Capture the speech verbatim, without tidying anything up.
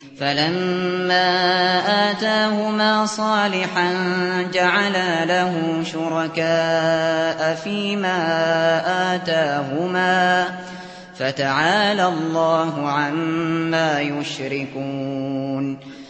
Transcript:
فَلَمَّا آتَاهُمَا صَالِحًا جَعَلَا لَهُ شُرَكَاءَ فِيمَا آتَاهُمَا ۚ فَتَعَالَى اللَّهُ عَمَّا يُشْرِكُونَ